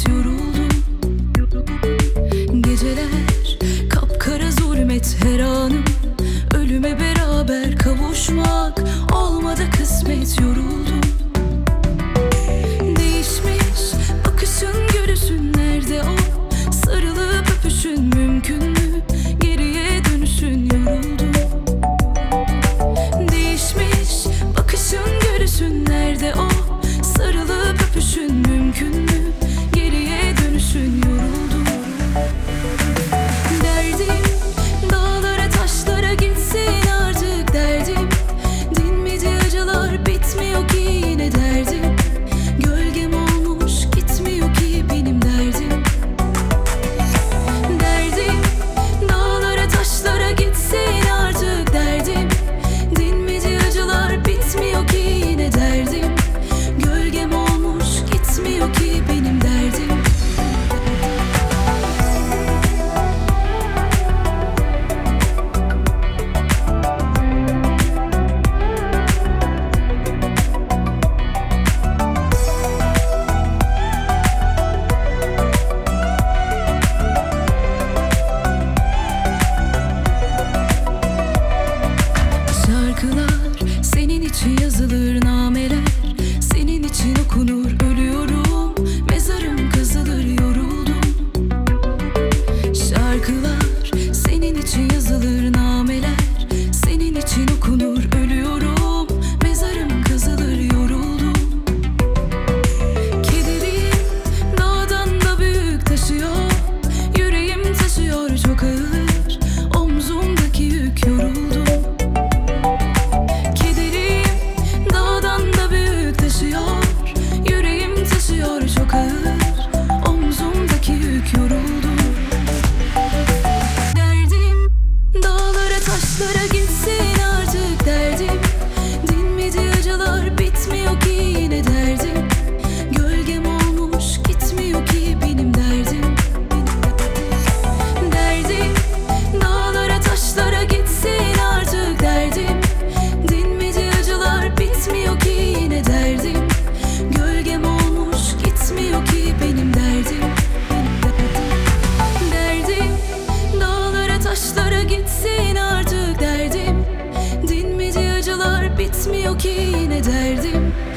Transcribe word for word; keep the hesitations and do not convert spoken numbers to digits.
kısmet yoruldum. Geceler kapkara zulmet her anım, ölüme beraber kavuşmak olmadı kısmet yoruldum. Değişmiş bakışın görüşün nerede o? Sarılıp öpüşün mümkün mü? Geriye dönüşün yoruldum. Değişmiş bakışın görüşün nerede o? Sarılıp öpüşün mümkün mü? Geriye dönüşün yoruldum. Derdim dağlara taşlara gitsin artık derdim. Dinmedi acılar bitmiyor ki yine derdim. Gölgem olmuş gitmiyor ki benim derdim. Derdim dağlara taşlara gitsin artık derdim. Dinmedi acılar bitmiyor ki yine derdim. Gölgem olmuş gitmiyor ki benim derdim. Şarkılar senin için yazılır, nameler senin için okunur. Ölüyorum, mezarım kazılır, yoruldum. Şarkılar senin için yazılır, nameler senin için okunur. Ölüyorum, mezarım kazılır, yoruldum. Kederim dağdan da büyük taşıyor, yüreğim taşıyor çok ağır, omzumdaki yük yoruldum. Yüreğim taşıyor çok ağır, omzumdaki yük yoruldum. Derdim dağlara taşlara gitsin artık derdim. Dinmedi acılar bitmiyor ki yine derdim. Gölgem olmuş gitmiyor ki benim derdim. Derdim dağlara taşlara gitsin artık derdim. Dinmedi acılar bitmiyor ki yine derdim. Gölgem olmuş gitmiyor ki benim derdim. Derdim dağlara taşlara gitsin artık derdim. Dinmedi acılar bitmiyor ki yine derdim.